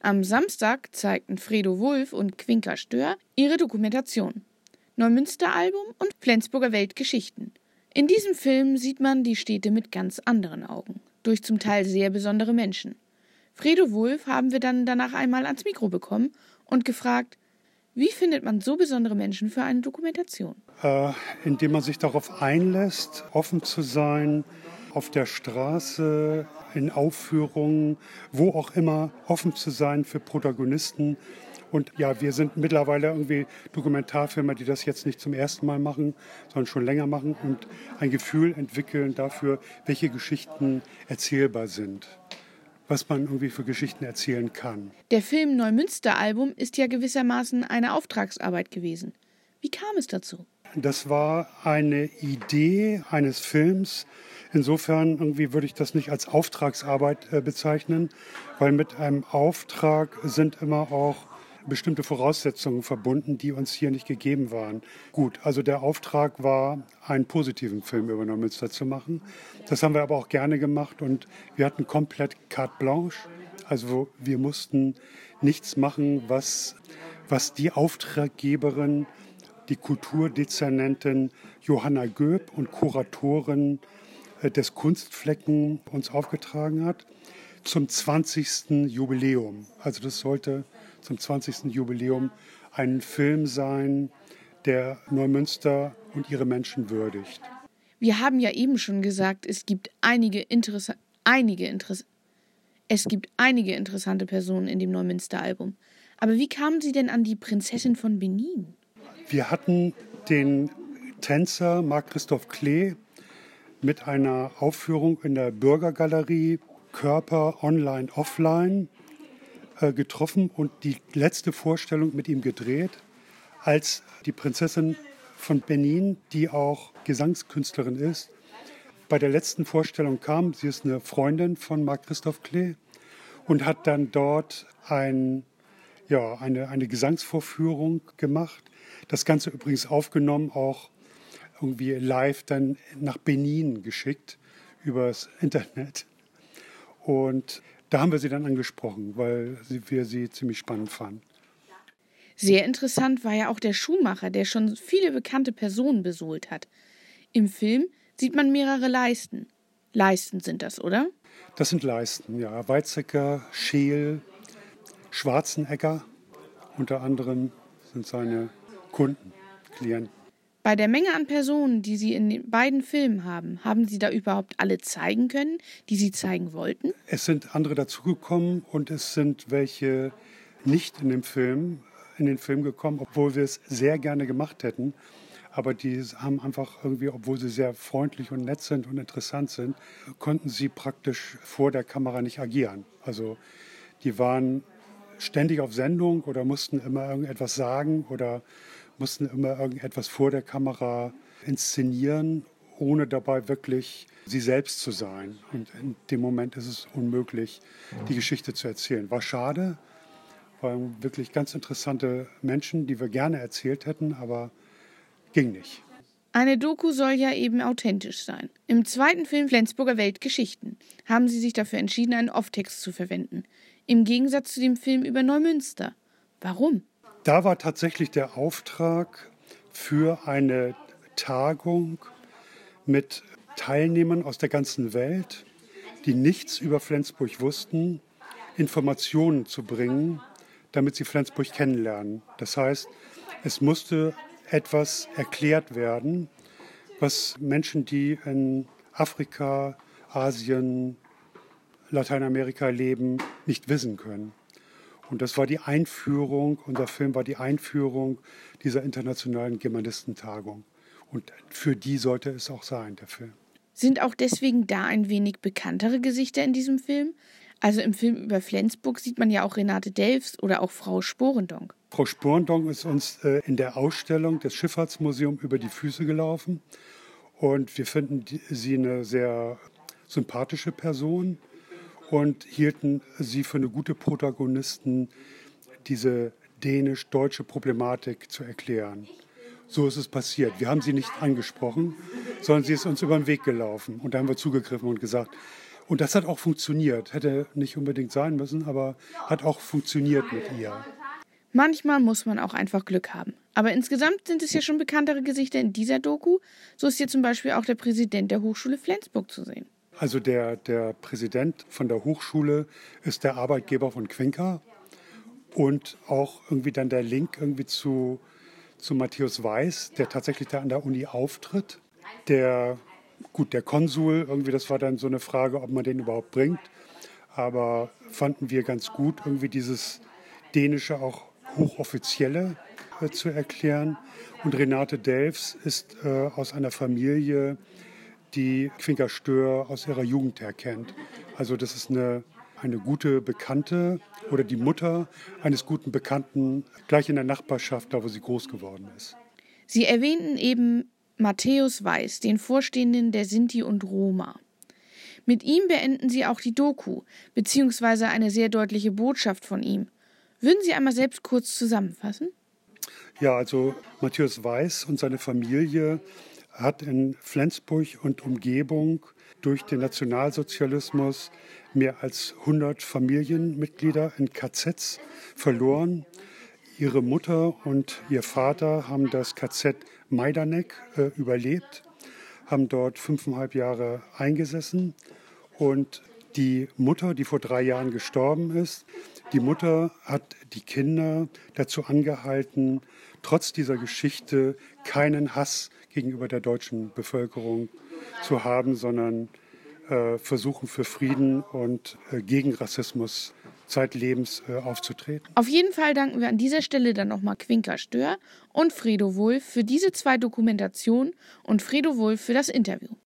Am Samstag zeigten Fredo Wulff und Quinka Stör ihre Dokumentation Neumünster-Album und Flensburger Weltgeschichten. In diesem Film sieht man die Städte mit ganz anderen Augen, durch zum Teil sehr besondere Menschen. Fredo Wulff haben wir dann danach einmal ans Mikro bekommen und gefragt, wie findet man so besondere Menschen für eine Dokumentation? Indem man sich darauf einlässt, offen zu sein, auf der Straße, in Aufführungen, wo auch immer, offen zu sein für Protagonisten. Und ja, wir sind mittlerweile irgendwie Dokumentarfilmer, die das jetzt nicht zum ersten Mal machen, sondern schon länger machen und ein Gefühl entwickeln dafür, welche Geschichten erzählbar sind, was man irgendwie für Geschichten erzählen kann. Der Film Neumünster-Album ist ja gewissermaßen eine Auftragsarbeit gewesen. Wie kam es dazu? Das war eine Idee eines Films. Insofern irgendwie würde ich das nicht als Auftragsarbeit bezeichnen, weil mit einem Auftrag sind immer auch bestimmte Voraussetzungen verbunden, die uns hier nicht gegeben waren. Gut, also der Auftrag war, einen positiven Film über Neumünster zu machen. Das haben wir aber auch gerne gemacht und wir hatten komplett carte blanche. Also wir mussten nichts machen, was die Auftraggeberin, die Kulturdezernentin Johanna Göb und Kuratorin des Kunstflecken uns aufgetragen hat, zum 20. Jubiläum. Also das sollte zum 20. Jubiläum ein Film sein, der Neumünster und ihre Menschen würdigt. Wir haben ja eben schon gesagt, es gibt einige interessante Personen in dem Neumünster-Album. Aber wie kamen Sie denn an die Prinzessin von Benin? Wir hatten den Tänzer Marc-Christoph Klee mit einer Aufführung in der Bürgergalerie Körper Online Offline getroffen und die letzte Vorstellung mit ihm gedreht, als die Prinzessin von Benin, die auch Gesangskünstlerin ist, bei der letzten Vorstellung kam. Sie ist eine Freundin von Marc-Christoph Klee und hat dann dort eine Gesangsvorführung gemacht. Das Ganze übrigens aufgenommen, auch irgendwie live dann nach Benin geschickt übers Internet. Und da haben wir sie dann angesprochen, weil wir sie ziemlich spannend fanden. Sehr interessant war ja auch der Schuhmacher, der schon viele bekannte Personen besohlt hat. Im Film sieht man mehrere Leisten. Leisten sind das, oder? Das sind Leisten, ja. Weizsäcker, Scheel, Schwarzenegger unter anderem sind seine Kunden, Klienten. Bei der Menge an Personen, die Sie in den beiden Filmen haben Sie da überhaupt alle zeigen können, die Sie zeigen wollten? Es sind andere dazugekommen und es sind welche nicht in den Film gekommen, obwohl wir es sehr gerne gemacht hätten. Aber die haben einfach irgendwie, obwohl sie sehr freundlich und nett sind und interessant sind, konnten sie praktisch vor der Kamera nicht agieren. Also die waren ständig auf Sendung oder mussten immer irgendetwas sagen oder mussten immer irgendetwas vor der Kamera inszenieren, ohne dabei wirklich sie selbst zu sein. Und in dem Moment ist es unmöglich, die Geschichte zu erzählen. War schade, waren wirklich ganz interessante Menschen, die wir gerne erzählt hätten, aber ging nicht. Eine Doku soll ja eben authentisch sein. Im zweiten Film Flensburger Weltgeschichten haben Sie sich dafür entschieden, einen Off-Text zu verwenden. Im Gegensatz zu dem Film über Neumünster. Warum? Da war tatsächlich der Auftrag für eine Tagung mit Teilnehmern aus der ganzen Welt, die nichts über Flensburg wussten, Informationen zu bringen, damit sie Flensburg kennenlernen. Das heißt, es musste etwas erklärt werden, was Menschen, die in Afrika, Asien, Lateinamerika leben, nicht wissen können. Und das war die Einführung, unser Film war die Einführung dieser internationalen Germanistentagung. Und für die sollte es auch sein, der Film. Sind auch deswegen da ein wenig bekanntere Gesichter in diesem Film? Also im Film über Flensburg sieht man ja auch Renate Delfs oder auch Frau Sporendonck. Frau Sporendonck ist uns in der Ausstellung des Schifffahrtsmuseums über die Füße gelaufen. Und wir finden sie eine sehr sympathische Person und hielten sie für eine gute Protagonistin, diese dänisch-deutsche Problematik zu erklären. So ist es passiert. Wir haben sie nicht angesprochen, sondern sie ist uns über den Weg gelaufen. Und da haben wir zugegriffen und gesagt, Und das hat auch funktioniert. Hätte nicht unbedingt sein müssen, aber hat auch funktioniert mit ihr. Manchmal muss man auch einfach Glück haben. Aber insgesamt sind es ja schon bekanntere Gesichter in dieser Doku. So ist hier zum Beispiel auch der Präsident der Hochschule Flensburg zu sehen. Also der Präsident von der Hochschule ist der Arbeitgeber von Quinker und auch irgendwie dann der Link irgendwie zu Matthäus Weiß, der tatsächlich da an der Uni auftritt. Der Konsul, irgendwie, das war dann so eine Frage, ob man den überhaupt bringt. Aber fanden wir ganz gut, irgendwie dieses Dänische auch Hochoffizielle zu erklären. Und Renate Delfs ist aus einer Familie, die Quinker Stör aus ihrer Jugend her kennt. Also das ist eine gute Bekannte oder die Mutter eines guten Bekannten, gleich in der Nachbarschaft, da wo sie groß geworden ist. Sie erwähnten eben Matthäus Weiß, den Vorstehenden der Sinti und Roma. Mit ihm beenden Sie auch die Doku, beziehungsweise eine sehr deutliche Botschaft von ihm. Würden Sie einmal selbst kurz zusammenfassen? Ja, also Matthäus Weiß und seine Familie hat in Flensburg und Umgebung durch den Nationalsozialismus mehr als 100 Familienmitglieder in KZs verloren. Ihre Mutter und ihr Vater haben das KZ Majdanek überlebt, haben dort 5,5 Jahre eingesessen. Und die Mutter, die vor 3 Jahren gestorben ist, die Mutter hat die Kinder dazu angehalten, trotz dieser Geschichte keinen Hass gegenüber der deutschen Bevölkerung zu haben, sondern versuchen für Frieden und gegen Rassismus zeitlebens aufzutreten. Auf jeden Fall danken wir an dieser Stelle dann nochmal Quinker Stör und Fredo Wulff für diese 2 Dokumentationen und Fredo Wulff für das Interview.